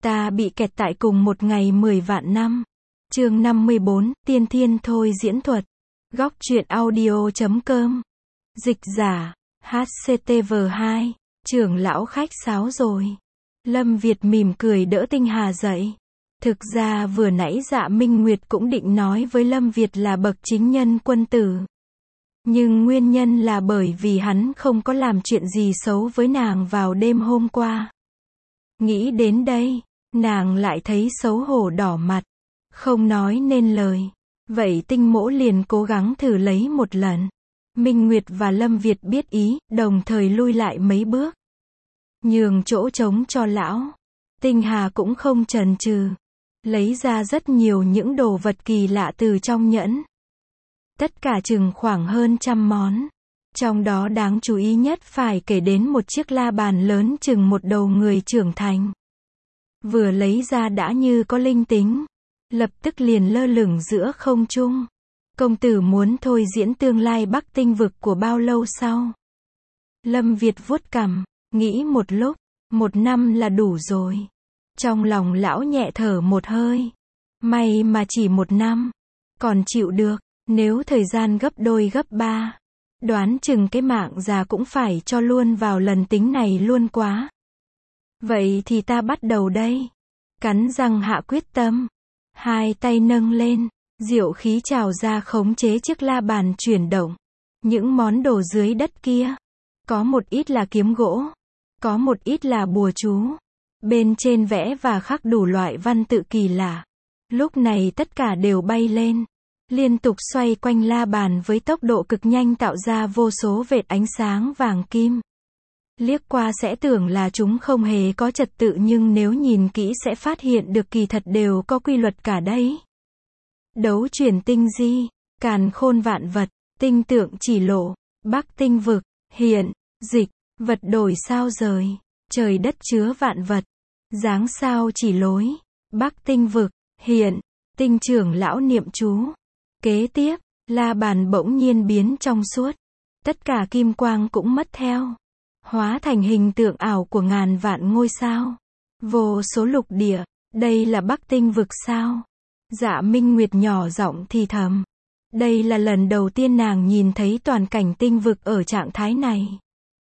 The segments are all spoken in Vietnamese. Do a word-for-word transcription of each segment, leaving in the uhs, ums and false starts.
Ta bị kẹt tại cùng một ngày mười vạn năm. Chương năm mươi bốn, Tiên Thiên Thôi diễn thuật. Góc truyện audio chấm com. Dịch giả, hát xê tê vê hai. Trưởng lão khách sáo rồi. Lâm Việt mỉm cười đỡ Tinh Hà dậy. Thực ra vừa nãy Dạ Minh Nguyệt cũng định nói với Lâm Việt là bậc chính nhân quân tử. Nhưng nguyên nhân là bởi vì hắn không có làm chuyện gì xấu với nàng vào đêm hôm qua. Nghĩ đến đây, nàng lại thấy xấu hổ đỏ mặt, không nói nên lời. Vậy Tinh Mỗ liền cố gắng thử lấy một lần. Minh Nguyệt và Lâm Việt biết ý, đồng thời lui lại mấy bước. Nhường chỗ trống cho lão. Tinh Hà cũng không chần chừ. Lấy ra rất nhiều những đồ vật kỳ lạ từ trong nhẫn. Tất cả chừng khoảng hơn trăm món. Trong đó đáng chú ý nhất phải kể đến một chiếc la bàn lớn chừng một đầu người trưởng thành. Vừa lấy ra đã như có linh tính. Lập tức liền lơ lửng giữa không trung. Công tử muốn thôi diễn tương lai Bắc Tinh vực của bao lâu sau? Lâm Việt vuốt cằm, nghĩ một lúc, một năm là đủ rồi. Trong lòng lão nhẹ thở một hơi. May mà chỉ một năm. Còn chịu được, nếu thời gian gấp đôi gấp ba. Đoán chừng cái mạng già cũng phải cho luôn vào lần tính này luôn quá. Vậy thì ta bắt đầu đây. Cắn răng hạ quyết tâm. Hai tay nâng lên, diệu khí trào ra khống chế chiếc la bàn chuyển động. Những món đồ dưới đất kia. Có một ít là kiếm gỗ. Có một ít là bùa chú. Bên trên vẽ và khắc đủ loại văn tự kỳ lạ. Lúc này tất cả đều bay lên. Liên tục xoay quanh la bàn với tốc độ cực nhanh tạo ra vô số vệt ánh sáng vàng kim. Liếc qua sẽ tưởng là chúng không hề có trật tự nhưng nếu nhìn kỹ sẽ phát hiện được kỳ thật đều có quy luật cả đấy. Đấu chuyển tinh di, càn khôn vạn vật, tinh tượng chỉ lộ, Bắc Tinh vực, hiện, dịch, vật đổi sao rời, trời đất chứa vạn vật, dáng sao chỉ lối, Bắc Tinh vực, hiện, tinh trưởng lão niệm chú. Kế tiếp, la bàn bỗng nhiên biến trong suốt. Tất cả kim quang cũng mất theo. Hóa thành hình tượng ảo của ngàn vạn ngôi sao. Vô số lục địa, đây là Bắc Tinh vực sao? Dạ Minh Nguyệt nhỏ giọng thì thầm. Đây là lần đầu tiên nàng nhìn thấy toàn cảnh tinh vực ở trạng thái này.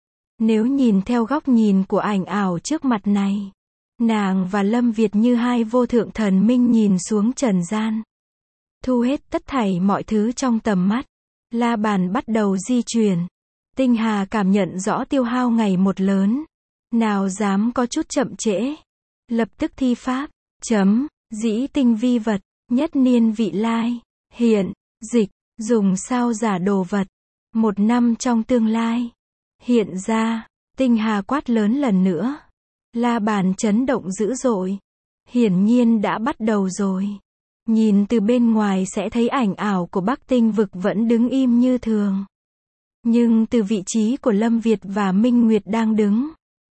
Nếu nhìn theo góc nhìn của ảnh ảo trước mặt này, nàng và Lâm Việt như hai vô thượng thần minh nhìn xuống trần gian. Thu hết tất thảy mọi thứ trong tầm mắt. La bàn bắt đầu di chuyển. Tinh Hà cảm nhận rõ tiêu hao ngày một lớn. Nào dám có chút chậm trễ. Lập tức thi pháp. Chấm. Dĩ tinh vi vật. Nhất niên vị lai. Hiện. Dịch. Dùng sao giả đồ vật. Một năm trong tương lai. Hiện ra. Tinh Hà quát lớn lần nữa. La bàn chấn động dữ dội. Hiển nhiên đã bắt đầu rồi. Nhìn từ bên ngoài sẽ thấy ảnh ảo của Bắc Tinh vực vẫn đứng im như thường. Nhưng từ vị trí của Lâm Việt và Minh Nguyệt đang đứng,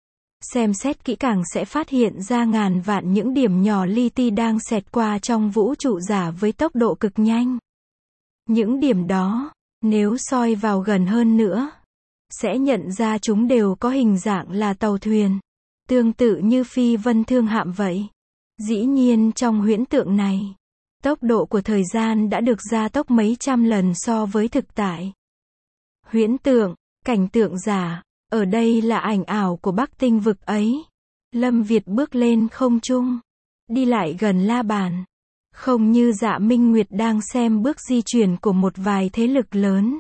xem xét kỹ càng sẽ phát hiện ra ngàn vạn những điểm nhỏ li ti đang xẹt qua trong vũ trụ giả với tốc độ cực nhanh. Những điểm đó, nếu soi vào gần hơn nữa, sẽ nhận ra chúng đều có hình dạng là tàu thuyền, tương tự như phi vân thương hạm vậy. Dĩ nhiên trong huyễn tượng này, tốc độ của thời gian đã được gia tốc mấy trăm lần so với thực tại. Huyễn tượng, cảnh tượng giả, ở đây là ảnh ảo của Bắc Tinh vực ấy. Lâm Việt bước lên không trung, đi lại gần la bàn. Không như Dạ Minh Nguyệt đang xem bước di chuyển của một vài thế lực lớn.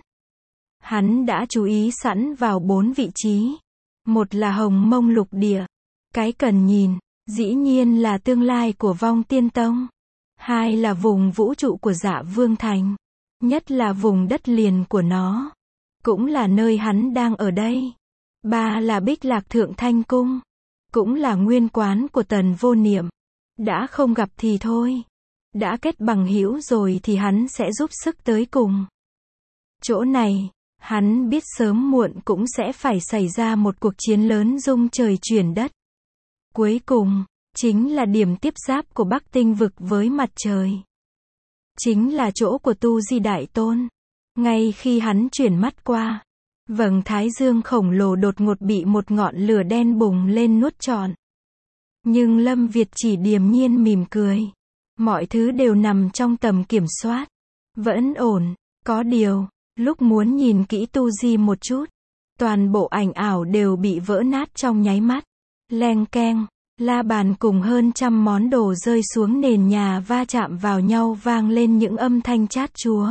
Hắn đã chú ý sẵn vào bốn vị trí. Một là Hồng Mông lục địa. Cái cần nhìn, dĩ nhiên là tương lai của Vong Tiên Tông. Hai là vùng vũ trụ của Dạ Vương Thành. Nhất là vùng đất liền của nó. Cũng là nơi hắn đang ở đây. Ba là Bích Lạc Thượng Thanh Cung. Cũng là nguyên quán của Tần Vô Niệm. Đã không gặp thì thôi. Đã kết bằng hữu rồi thì hắn sẽ giúp sức tới cùng. Chỗ này, hắn biết sớm muộn cũng sẽ phải xảy ra một cuộc chiến lớn rung trời chuyển đất. Cuối cùng, chính là điểm tiếp giáp của Bắc Tinh vực với mặt trời. Chính là chỗ của Tu Di Đại Tôn. Ngay khi hắn chuyển mắt qua, vầng thái dương khổng lồ đột ngột bị một ngọn lửa đen bùng lên nuốt trọn. Nhưng Lâm Việt chỉ điềm nhiên mỉm cười. Mọi thứ đều nằm trong tầm kiểm soát. Vẫn ổn. Có điều, lúc muốn nhìn kỹ tu di một chút, toàn bộ ảnh ảo đều bị vỡ nát trong nháy mắt. Leng keng, la bàn cùng hơn trăm món đồ rơi xuống nền nhà va chạm vào nhau vang lên những âm thanh chát chúa.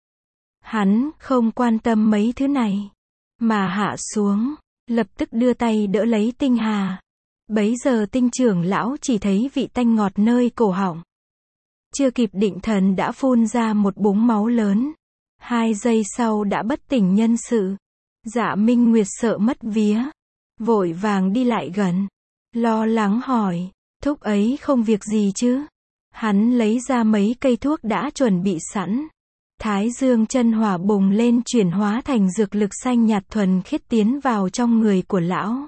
Hắn không quan tâm mấy thứ này, mà hạ xuống, lập tức đưa tay đỡ lấy Tinh Hà. Bấy giờ Tinh trưởng lão chỉ thấy vị tanh ngọt nơi cổ họng. Chưa kịp định thần đã phun ra một búng máu lớn. Hai giây sau đã bất tỉnh nhân sự. Dạ Minh Nguyệt sợ mất vía, vội vàng đi lại gần, lo lắng hỏi, thúc ấy không việc gì chứ? Hắn lấy ra mấy cây thuốc đã chuẩn bị sẵn. Thái dương chân hỏa bùng lên chuyển hóa thành dược lực xanh nhạt thuần khiết tiến vào trong người của lão.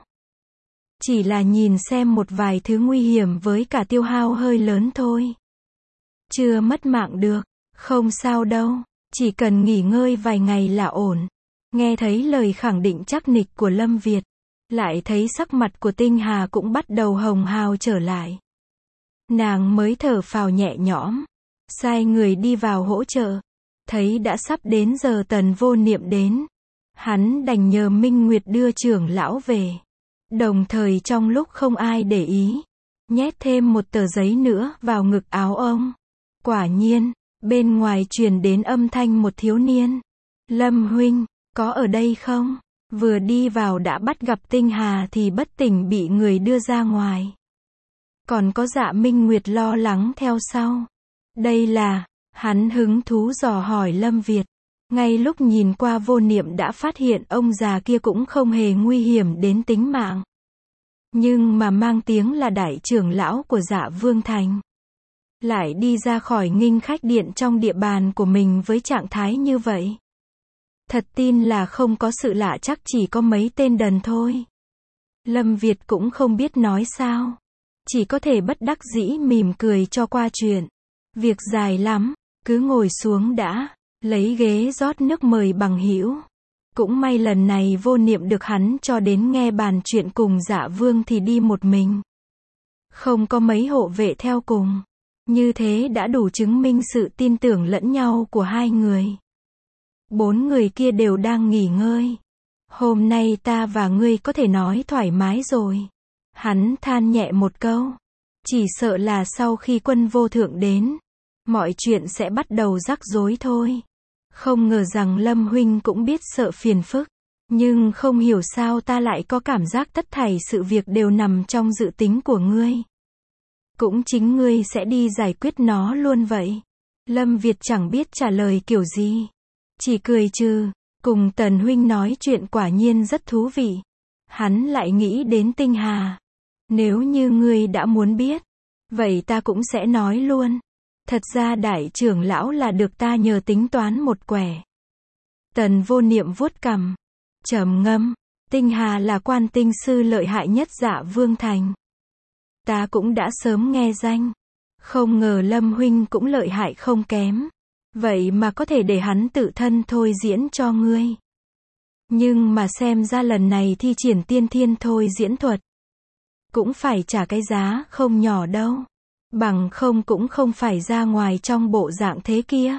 Chỉ là nhìn xem một vài thứ nguy hiểm với cả tiêu hao hơi lớn thôi. Chưa mất mạng được, không sao đâu, chỉ cần nghỉ ngơi vài ngày là ổn. Nghe thấy lời khẳng định chắc nịch của Lâm Việt, lại thấy sắc mặt của Tinh Hà cũng bắt đầu hồng hào trở lại. Nàng mới thở phào nhẹ nhõm, sai người đi vào hỗ trợ. Thấy đã sắp đến giờ Tần Vô Niệm đến, hắn đành nhờ Minh Nguyệt đưa trưởng lão về. Đồng thời trong lúc không ai để ý, nhét thêm một tờ giấy nữa vào ngực áo ông. Quả nhiên, bên ngoài truyền đến âm thanh một thiếu niên. Lâm huynh, có ở đây không? Vừa đi vào đã bắt gặp Tinh Hà thì bất tỉnh bị người đưa ra ngoài. Còn có Dạ Minh Nguyệt lo lắng theo sau. Đây là, hắn hứng thú dò hỏi Lâm Việt. Ngay lúc nhìn qua Vô Niệm đã phát hiện ông già kia cũng không hề nguy hiểm đến tính mạng. Nhưng mà mang tiếng là đại trưởng lão của Dạ Vương Thành. Lại đi ra khỏi nghinh khách điện trong địa bàn của mình với trạng thái như vậy. Thật tin là không có sự lạ, chắc chỉ có mấy tên đần thôi. Lâm Việt cũng không biết nói sao. Chỉ có thể bất đắc dĩ mỉm cười cho qua chuyện. Việc dài lắm, cứ ngồi xuống đã. Lấy ghế rót nước mời bằng hữu. Cũng may lần này Vô Niệm được hắn cho đến nghe bàn chuyện cùng Dạ Vương thì đi một mình. Không có mấy hộ vệ theo cùng. Như thế đã đủ chứng minh sự tin tưởng lẫn nhau của hai người. Bốn người kia đều đang nghỉ ngơi. Hôm nay ta và ngươi có thể nói thoải mái rồi. Hắn than nhẹ một câu. Chỉ sợ là sau khi quân vô thượng đến, mọi chuyện sẽ bắt đầu rắc rối thôi. Không ngờ rằng Lâm huynh cũng biết sợ phiền phức. Nhưng không hiểu sao ta lại có cảm giác tất thảy sự việc đều nằm trong dự tính của ngươi. Cũng chính ngươi sẽ đi giải quyết nó luôn vậy. Lâm Việt chẳng biết trả lời kiểu gì. Chỉ cười trừ, cùng Tần huynh nói chuyện quả nhiên rất thú vị. Hắn lại nghĩ đến Tinh Hà. Nếu như ngươi đã muốn biết, vậy ta cũng sẽ nói luôn. Thật ra đại trưởng lão là được ta nhờ tính toán một quẻ. Tần Vô Niệm vuốt cằm, trầm ngâm, Tinh Hà là quan tinh sư lợi hại nhất Dạ Vương Thành. Ta cũng đã sớm nghe danh. Không ngờ Lâm huynh cũng lợi hại không kém. Vậy mà có thể để hắn tự thân thôi diễn cho ngươi. Nhưng mà xem ra lần này thi triển tiên thiên thôi diễn thuật, cũng phải trả cái giá không nhỏ đâu. Bằng không cũng không phải ra ngoài trong bộ dạng thế kia.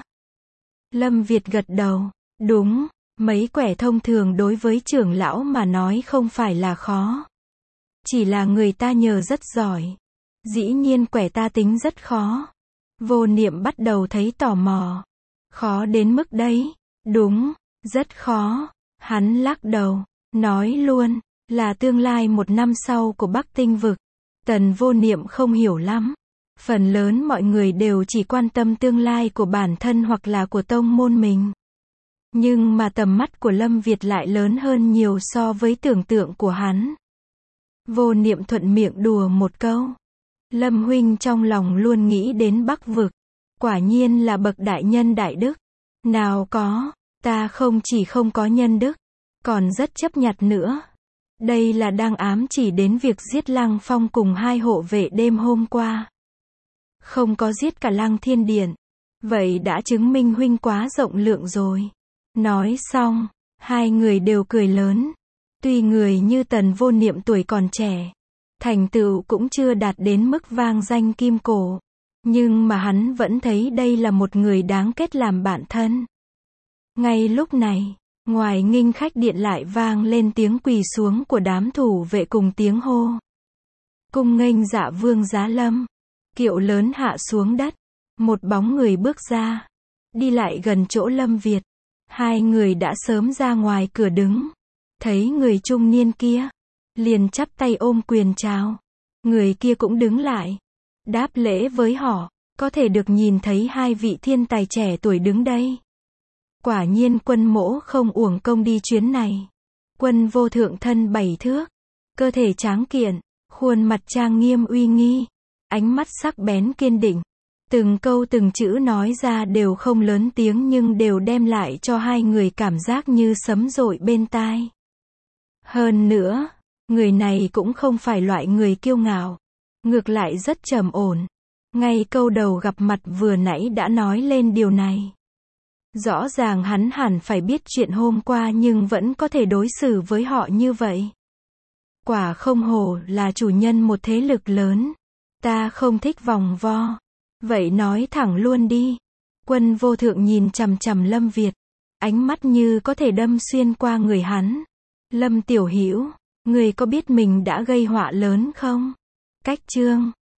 Lâm Việt gật đầu. Đúng, mấy quẻ thông thường đối với trưởng lão mà nói không phải là khó. Chỉ là người ta nhờ rất giỏi. Dĩ nhiên quẻ ta tính rất khó. Vô Niệm bắt đầu thấy tò mò. Khó đến mức đấy. Đúng, rất khó. Hắn lắc đầu, nói luôn, là tương lai một năm sau của Bắc Tinh vực. Tần Vô Niệm không hiểu lắm. Phần lớn mọi người đều chỉ quan tâm tương lai của bản thân hoặc là của tông môn mình. Nhưng mà tầm mắt của Lâm Việt lại lớn hơn nhiều so với tưởng tượng của hắn. Vô Niệm thuận miệng đùa một câu. Lâm huynh trong lòng luôn nghĩ đến Bắc vực. Quả nhiên là bậc đại nhân đại đức. Nào có, ta không chỉ không có nhân đức, còn rất chấp nhặt nữa. Đây là đang ám chỉ đến việc giết Lăng Phong cùng hai hộ vệ đêm hôm qua. Không có giết cả Lăng Thiên Điện. Vậy đã chứng minh huynh quá rộng lượng rồi. Nói xong, hai người đều cười lớn. Tuy người như Tần Vô Niệm tuổi còn trẻ, thành tựu cũng chưa đạt đến mức vang danh kim cổ. Nhưng mà hắn vẫn thấy đây là một người đáng kết làm bạn thân. Ngay lúc này, ngoài nghinh khách điện lại vang lên tiếng quỳ xuống của đám thủ vệ cùng tiếng hô. Cung nghênh dạ vương giá lâm. Kiệu lớn hạ xuống đất. Một bóng người bước ra. Đi lại gần chỗ Lâm Việt. Hai người đã sớm ra ngoài cửa đứng. Thấy người trung niên kia. Liền chắp tay ôm quyền chào. Người kia cũng đứng lại. Đáp lễ với họ. Có thể được nhìn thấy hai vị thiên tài trẻ tuổi đứng đây. Quả nhiên Quân mỗ không uổng công đi chuyến này. Quân vô thượng thân bảy thước. Cơ thể tráng kiện. Khuôn mặt trang nghiêm uy nghi. Ánh mắt sắc bén kiên định. Từng câu từng chữ nói ra đều không lớn tiếng nhưng đều đem lại cho hai người cảm giác như sấm dội bên tai. Hơn nữa, người này cũng không phải loại người kiêu ngạo. Ngược lại rất trầm ổn. Ngay câu đầu gặp mặt vừa nãy đã nói lên điều này. Rõ ràng hắn hẳn phải biết chuyện hôm qua nhưng vẫn có thể đối xử với họ như vậy. Quả không hổ là chủ nhân một thế lực lớn. Ta không thích vòng vo. Vậy nói thẳng luôn đi. Quân vô thượng nhìn chằm chằm Lâm Việt. Ánh mắt như có thể đâm xuyên qua người hắn. Lâm Tiểu Hữu, người có biết mình đã gây họa lớn không? Cách chương